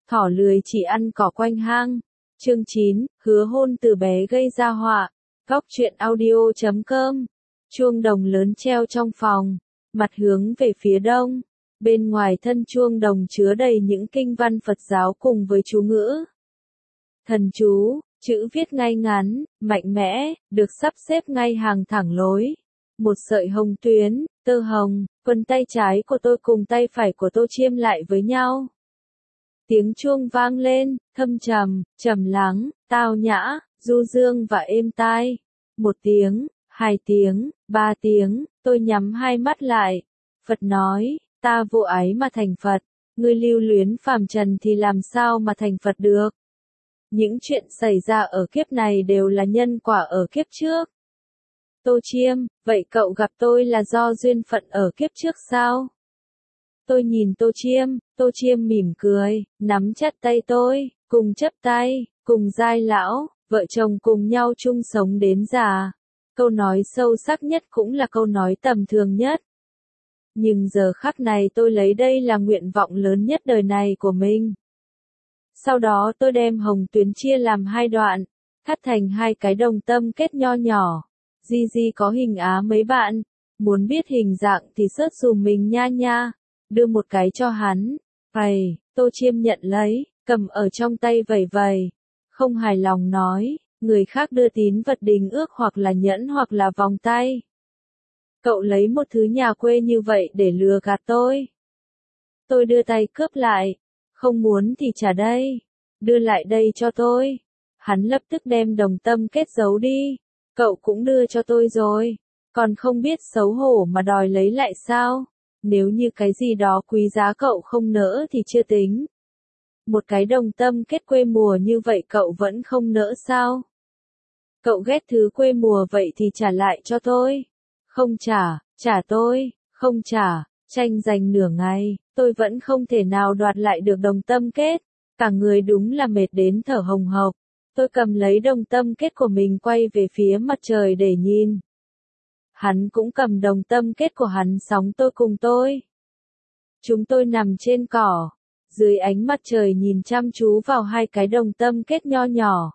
Thỏ lười chỉ ăn cỏ quanh hang. Chương 9, hứa hôn từ bé gây ra họa. Góc truyện audio.com. Chuông đồng lớn treo trong phòng, mặt hướng về phía đông. Bên ngoài thân chuông đồng chứa đầy những kinh văn Phật giáo cùng với chú ngữ. Thần chú, chữ viết ngay ngắn, mạnh mẽ, được sắp xếp ngay hàng thẳng lối. Một sợi hồng tuyến, tơ hồng, quần tay trái của tôi cùng tay phải của Tô Chiêm lại với nhau. Tiếng chuông vang lên, thâm trầm, trầm lắng, tao nhã, du dương và êm tai. 1 tiếng, 2 tiếng, 3 tiếng, tôi nhắm hai mắt lại. Phật nói, ta vô ái mà thành Phật, ngươi lưu luyến phàm trần thì làm sao mà thành Phật được. Những chuyện xảy ra ở kiếp này đều là nhân quả ở kiếp trước. Tô Chiêm, vậy cậu gặp tôi là do duyên phận ở kiếp trước sao? Tôi nhìn Tô Chiêm mỉm cười, nắm chặt tay tôi, cùng chấp tay, cùng giai lão, vợ chồng cùng nhau chung sống đến già. Câu nói sâu sắc nhất cũng là câu nói tầm thường nhất. Nhưng giờ khắc này tôi lấy đây là nguyện vọng lớn nhất đời này của mình. Sau đó tôi đem hồng tuyến chia làm 2 đoạn, cắt thành 2 cái đồng tâm kết nho nhỏ. Di có hình á mấy bạn, muốn biết hình dạng thì search dùm mình nha nha. Đưa một cái cho hắn. Tô Chiêm nhận lấy, cầm ở trong tay vẩy. Không hài lòng nói, người khác đưa tín vật đình ước hoặc là nhẫn hoặc là vòng tay. Cậu lấy một thứ nhà quê như vậy để lừa gạt tôi. Tôi đưa tay cướp lại. Không muốn thì trả đây. Đưa lại đây cho tôi. Hắn lập tức đem đồng tâm kết giấu đi. Cậu cũng đưa cho tôi rồi. Còn không biết xấu hổ mà đòi lấy lại sao? Nếu như cái gì đó quý giá cậu không nỡ thì chưa tính. Một cái đồng tâm kết quê mùa như vậy cậu vẫn không nỡ sao? Cậu ghét thứ quê mùa vậy thì trả lại cho tôi. Không trả tôi, không trả. Tranh giành nửa ngày, tôi vẫn không thể nào đoạt lại được đồng tâm kết. Cả người đúng là mệt đến thở hồng hộc. Tôi cầm lấy đồng tâm kết của mình quay về phía mặt trời để nhìn. Hắn cũng cầm đồng tâm kết của hắn sóng tôi cùng tôi. Chúng tôi nằm trên cỏ, dưới ánh mặt trời nhìn chăm chú vào 2 cái đồng tâm kết nho nhỏ.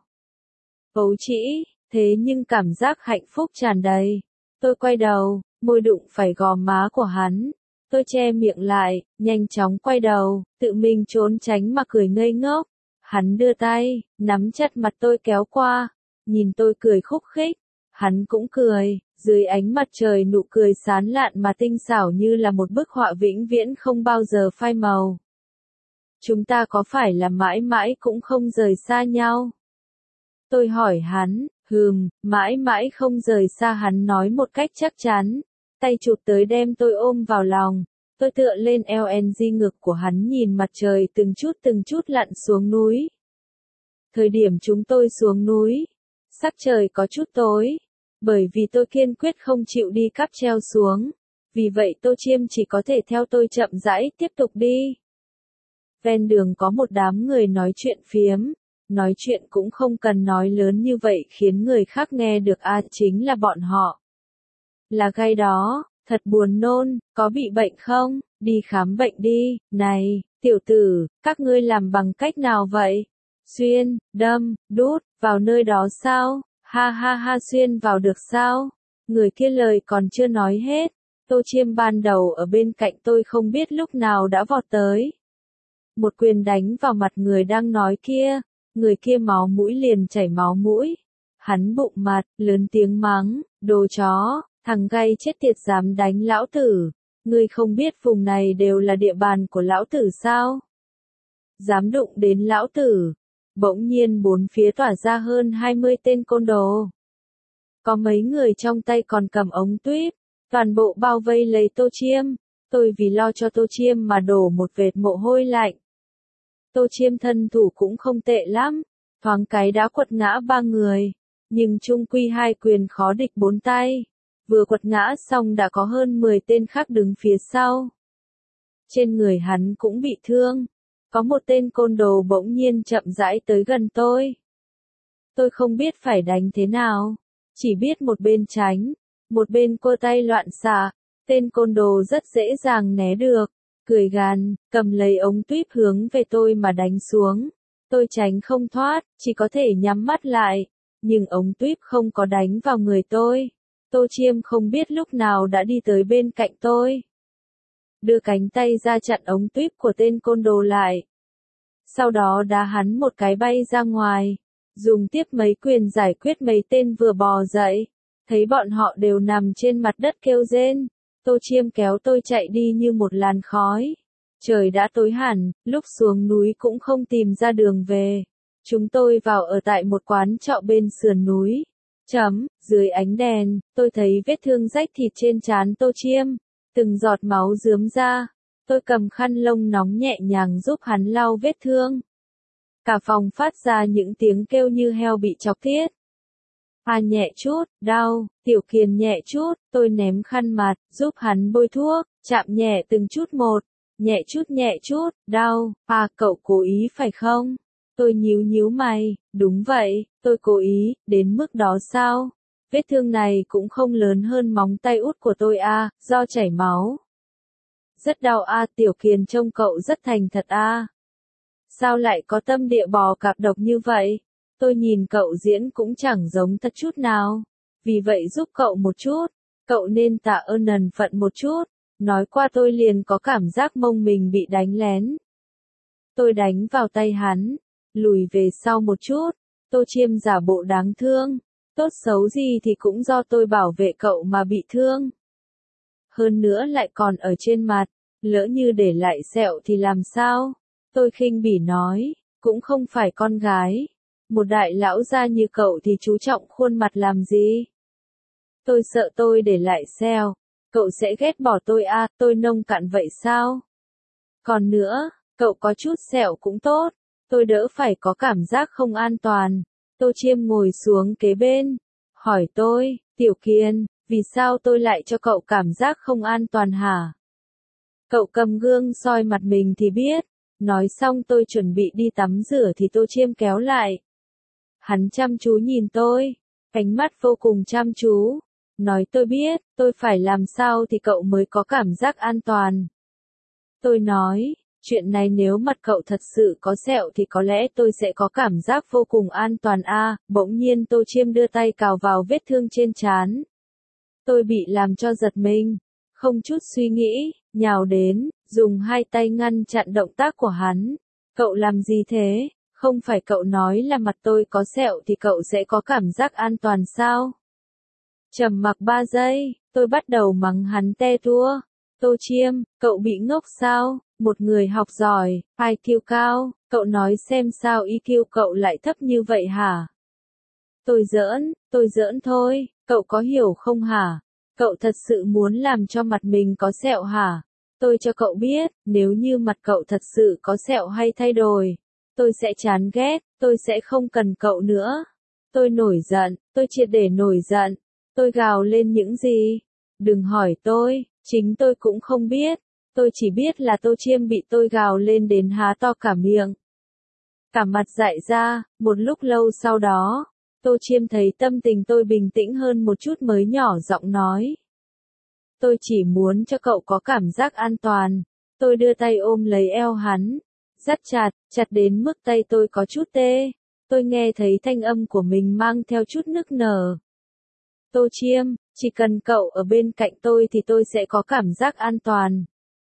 Ấu trĩ, thế nhưng cảm giác hạnh phúc tràn đầy. Tôi quay đầu, môi đụng phải gò má của hắn. Tôi che miệng lại, nhanh chóng quay đầu, tự mình trốn tránh mà cười ngây ngốc. Hắn đưa tay, nắm chặt mặt tôi kéo qua, nhìn tôi cười khúc khích. Hắn cũng cười, dưới ánh mặt trời nụ cười sán lạn mà tinh xảo như là một bức họa vĩnh viễn không bao giờ phai màu. Chúng ta có phải là mãi mãi cũng không rời xa nhau? Tôi hỏi hắn, mãi mãi không rời xa, hắn nói một cách chắc chắn, tay chụp tới đem tôi ôm vào lòng. Tôi tựa lên eo ngực của hắn nhìn mặt trời từng chút lặn xuống núi. Thời điểm chúng tôi xuống núi, sắc trời có chút tối. Bởi vì tôi kiên quyết không chịu đi cáp treo xuống. Vì vậy Tô Chiêm chỉ có thể theo tôi chậm rãi tiếp tục đi. Ven đường có một đám người nói chuyện phiếm. Nói chuyện cũng không cần nói lớn như vậy khiến người khác nghe được chính là bọn họ. Là gai đó, thật buồn nôn, có bị bệnh không? Đi khám bệnh đi, này, tiểu tử, các ngươi làm bằng cách nào vậy? Xuyên, đâm, đút, vào nơi đó sao? Ha, xuyên vào được sao? Người kia lời còn chưa nói hết. Tô Chiêm ban đầu ở bên cạnh tôi không biết lúc nào đã vọt tới. Một quyền đánh vào mặt người đang nói kia. Người kia máu mũi liền chảy máu mũi. Hắn bụng mặt, lớn tiếng mắng, đồ chó, thằng gay chết tiệt dám đánh lão tử. Ngươi không biết vùng này đều là địa bàn của lão tử sao? Dám đụng đến lão tử. Bỗng nhiên bốn phía tỏa ra hơn 20 tên côn đồ. Có mấy người trong tay còn cầm ống tuyếp, toàn bộ bao vây lấy Tô Chiêm. Tôi vì lo cho Tô Chiêm mà đổ một vệt mồ hôi lạnh. Tô Chiêm thân thủ cũng không tệ lắm, thoáng cái đã quật ngã 3 người, nhưng chung quy 2 quyền khó địch 4 tay. Vừa quật ngã xong đã có hơn 10 tên khác đứng phía sau. Trên người hắn cũng bị thương. Có một tên côn đồ bỗng nhiên chậm rãi tới gần tôi. Tôi không biết phải đánh thế nào, chỉ biết một bên tránh, một bên cô tay loạn xạ. Tên côn đồ rất dễ dàng né được, cười gằn, cầm lấy ống tuyếp hướng về tôi mà đánh xuống. Tôi tránh không thoát, chỉ có thể nhắm mắt lại, nhưng ống tuyếp không có đánh vào người tôi. Tô Chiêm không biết lúc nào đã đi tới bên cạnh tôi. Đưa cánh tay ra chặn ống tuyếp của tên côn đồ lại. Sau đó đá hắn một cái bay ra ngoài, dùng tiếp mấy quyền giải quyết mấy tên vừa bò dậy. Thấy bọn họ đều nằm trên mặt đất kêu rên, Tô Chiêm kéo tôi chạy đi như một làn khói. Trời đã tối hẳn, lúc xuống núi cũng không tìm ra đường về. Chúng tôi vào ở tại một quán trọ bên sườn núi. Dưới ánh đèn, tôi thấy vết thương rách thịt trên trán Tô Chiêm, từng giọt máu rướm ra. Tôi cầm khăn lông nóng nhẹ nhàng giúp hắn lau vết thương. Cả phòng phát ra những tiếng kêu như heo bị chọc tiết. Nhẹ chút, đau, Tiểu Kiền nhẹ chút, tôi ném khăn mặt, giúp hắn bôi thuốc, chạm nhẹ từng chút một, nhẹ chút, đau, cậu cố ý phải không? Tôi nhíu mày, đúng vậy, tôi cố ý, đến mức đó sao? Vết thương này cũng không lớn hơn móng tay út của tôi do chảy máu. Rất đau Tiểu Kiền trông cậu rất thành thật Sao lại có tâm địa bò cạp độc như vậy? Tôi nhìn cậu diễn cũng chẳng giống thật chút nào. Vì vậy giúp cậu một chút. Cậu nên tạ ơn nần phận một chút. Nói qua tôi liền có cảm giác mông mình bị đánh lén. Tôi đánh vào tay hắn. Lùi về sau một chút. Tô Chiêm giả bộ đáng thương. Tốt xấu gì thì cũng do tôi bảo vệ cậu mà bị thương. Hơn nữa lại còn ở trên mặt. Lỡ như để lại sẹo thì làm sao? Tôi khinh bỉ nói. Cũng không phải con gái. Một đại lão gia như cậu thì chú trọng khuôn mặt làm gì? Tôi sợ tôi để lại sẹo. Cậu sẽ ghét bỏ tôi tôi nông cạn vậy sao? Còn nữa, cậu có chút sẹo cũng tốt. Tôi đỡ phải có cảm giác không an toàn. Tô Chiêm ngồi xuống kế bên. Hỏi tôi, Tiểu Kiền, vì sao tôi lại cho cậu cảm giác không an toàn hả? Cậu cầm gương soi mặt mình thì biết. Nói xong tôi chuẩn bị đi tắm rửa thì Tô Chiêm kéo lại. Hắn chăm chú nhìn tôi, ánh mắt vô cùng chăm chú. Nói tôi biết, tôi phải làm sao thì cậu mới có cảm giác an toàn. Tôi nói, chuyện này nếu mặt cậu thật sự có sẹo thì có lẽ tôi sẽ có cảm giác vô cùng an toàn Bỗng nhiên Tô Chiêm đưa tay cào vào vết thương trên trán. Tôi bị làm cho giật mình, không chút suy nghĩ, nhào đến, dùng hai tay ngăn chặn động tác của hắn. Cậu làm gì thế? Không phải cậu nói là mặt tôi có sẹo thì cậu sẽ có cảm giác an toàn sao? Trầm mặc 3 giây, tôi bắt đầu mắng hắn te tua. Tô Chiêm, cậu bị ngốc sao? Một người học giỏi, IQ cao, cậu nói xem sao EQ cậu lại thấp như vậy hả? Tôi giỡn thôi, cậu có hiểu không hả? Cậu thật sự muốn làm cho mặt mình có sẹo hả? Tôi cho cậu biết, nếu như mặt cậu thật sự có sẹo hay thay đổi, tôi sẽ chán ghét, tôi sẽ không cần cậu nữa. Tôi nổi giận, tôi triệt để nổi giận. Tôi gào lên những gì? Đừng hỏi tôi, chính tôi cũng không biết. Tôi chỉ biết là Tô Chiêm bị tôi gào lên đến há to cả miệng. Cả mặt dại ra, một lúc lâu sau đó, Tô Chiêm thấy tâm tình tôi bình tĩnh hơn một chút mới nhỏ giọng nói. Tôi chỉ muốn cho cậu có cảm giác an toàn. Tôi đưa tay ôm lấy eo hắn, dắt chặt đến mức tay tôi có chút tê. Tôi nghe thấy thanh âm của mình mang theo chút nức nở. Tô Chiêm, chỉ cần cậu ở bên cạnh tôi thì tôi sẽ có cảm giác an toàn.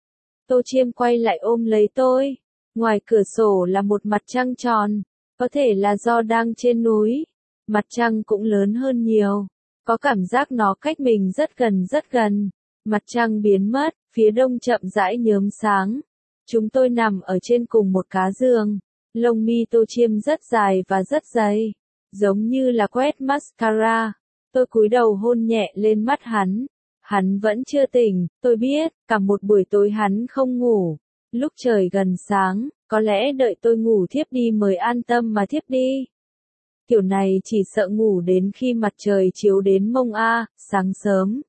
Tô Chiêm quay lại ôm lấy tôi. Ngoài cửa sổ là một mặt trăng tròn. Có thể là do đang trên núi. Mặt trăng cũng lớn hơn nhiều. Có cảm giác nó cách mình rất gần. Mặt trăng biến mất, phía đông chậm rãi nhớm sáng. Chúng tôi nằm ở trên cùng một cá giường. Lông mi Tô Chiêm rất dài và rất dày. Giống như là quét mascara. Tôi cúi đầu hôn nhẹ lên mắt hắn. Hắn vẫn chưa tỉnh, tôi biết, cả một buổi tối hắn không ngủ. Lúc trời gần sáng, có lẽ đợi tôi ngủ thiếp đi mới an tâm mà thiếp đi. Kiểu này chỉ sợ ngủ đến khi mặt trời chiếu đến mông sáng sớm.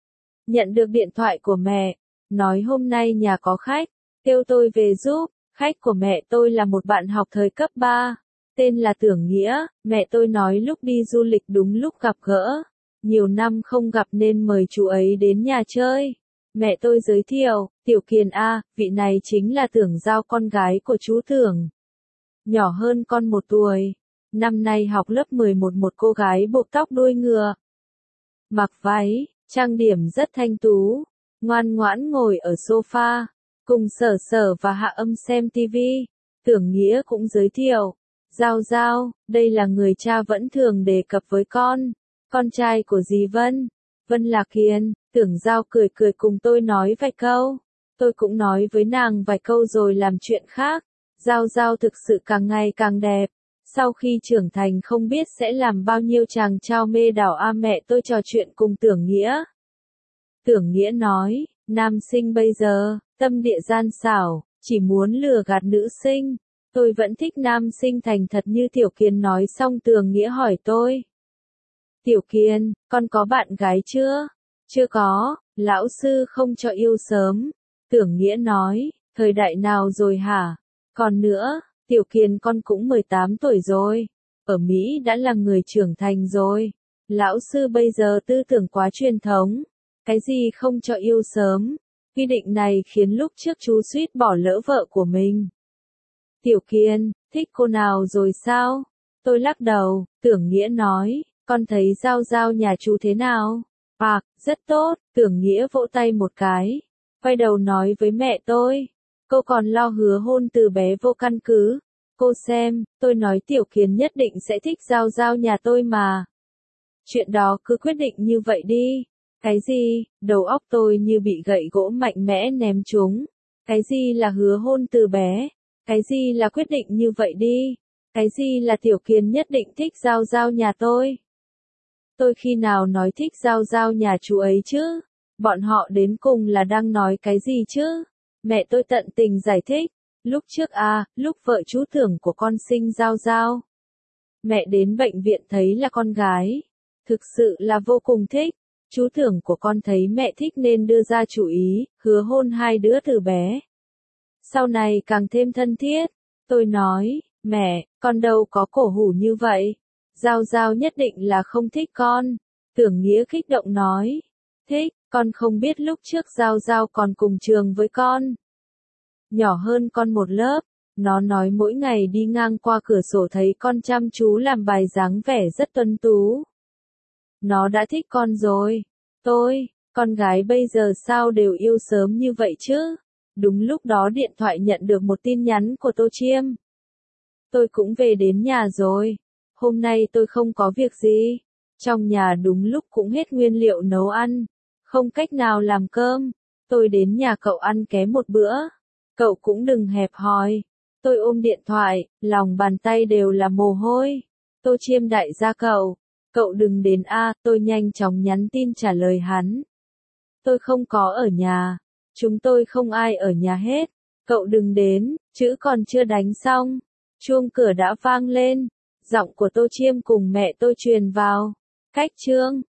Nhận được điện thoại của mẹ, nói hôm nay nhà có khách, kêu tôi về giúp. Khách của mẹ tôi là một bạn học thời cấp 3, tên là Tưởng Nghĩa. Mẹ tôi nói lúc đi du lịch đúng lúc gặp gỡ. Nhiều năm không gặp nên mời chú ấy đến nhà chơi. Mẹ tôi giới thiệu, Tiểu Kiền a, vị này chính là Tưởng Giao con gái của chú Tưởng. Nhỏ hơn con 1 tuổi. Năm nay học lớp 11 một cô gái buộc tóc đuôi ngựa. Mặc váy, trang điểm rất thanh tú, ngoan ngoãn ngồi ở sofa, cùng Sở Sở và Hạ Âm xem tivi. Tưởng Nghĩa cũng giới thiệu, Giao Giao, đây là người cha vẫn thường đề cập với con trai của dì Vân, Vân Lạc Hiền. Tưởng Giao cười cười cùng tôi nói vài câu, tôi cũng nói với nàng vài câu rồi làm chuyện khác. Giao Giao thực sự càng ngày càng đẹp, sau khi trưởng thành không biết sẽ làm bao nhiêu chàng trao mê đảo a. Mẹ tôi trò chuyện cùng Tưởng Nghĩa. Tưởng Nghĩa nói, nam sinh bây giờ, tâm địa gian xảo, chỉ muốn lừa gạt nữ sinh. Tôi vẫn thích nam sinh thành thật như Tiểu Kiền. Nói xong Tưởng Nghĩa hỏi tôi. Tiểu Kiền, con có bạn gái chưa? Chưa có, lão sư không cho yêu sớm. Tưởng Nghĩa nói, thời đại nào rồi hả? Còn nữa, Tiểu Kiền con cũng 18 tuổi rồi. Ở Mỹ đã là người trưởng thành rồi. Lão sư bây giờ tư tưởng quá truyền thống. Cái gì không cho yêu sớm? Quy định này khiến lúc trước chú suýt bỏ lỡ vợ của mình. Tiểu Kiền, thích cô nào rồi sao? Tôi lắc đầu. Tưởng Nghĩa nói, con thấy Giao Giao nhà chú thế nào? Rất tốt. Tưởng Nghĩa vỗ tay một cái, quay đầu nói với mẹ tôi. Cô còn lo hứa hôn từ bé vô căn cứ. Cô xem, tôi nói Tiểu Kiền nhất định sẽ thích Giao Giao nhà tôi mà. Chuyện đó cứ quyết định như vậy đi. Cái gì? Đầu óc tôi như bị gậy gỗ mạnh mẽ ném trúng. Cái gì là hứa hôn từ bé? Cái gì là quyết định như vậy đi? Cái gì là Tiểu Kiền nhất định thích Giao Giao nhà tôi? Tôi khi nào nói thích Giao Giao nhà chú ấy chứ? Bọn họ đến cùng là đang nói cái gì chứ? Mẹ tôi tận tình giải thích. Lúc trước lúc vợ chú Tưởng của con sinh Giao Giao, mẹ đến bệnh viện thấy là con gái. Thực sự là vô cùng thích. Chú Tưởng của con thấy mẹ thích nên đưa ra chủ ý, hứa hôn 2 đứa từ bé. Sau này càng thêm thân thiết. Tôi nói, mẹ, con đâu có cổ hủ như vậy. Giao Giao nhất định là không thích con. Tưởng Nghĩa kích động nói, thích, con không biết lúc trước Giao Giao còn cùng trường với con. Nhỏ hơn con 1 lớp. Nó nói mỗi ngày đi ngang qua cửa sổ thấy con chăm chú làm bài dáng vẻ rất tuấn tú. Nó đã thích con rồi. Con gái bây giờ sao đều yêu sớm như vậy chứ? Đúng lúc đó điện thoại nhận được một tin nhắn của Tô Chiêm. Tôi cũng về đến nhà rồi. Hôm nay tôi không có việc gì. Trong nhà đúng lúc cũng hết nguyên liệu nấu ăn. Không cách nào làm cơm. Tôi đến nhà cậu ăn ké một bữa. Cậu cũng đừng hẹp hòi. Tôi ôm điện thoại, lòng bàn tay đều là mồ hôi. Tô Chiêm đại gia cậu đừng đến tôi nhanh chóng nhắn tin trả lời hắn. Tôi không có ở nhà. Chúng tôi không ai ở nhà hết. Cậu đừng đến, chữ còn chưa đánh xong. Chuông cửa đã vang lên. Giọng của Tô Chiêm cùng mẹ tôi truyền vào. Cách chương.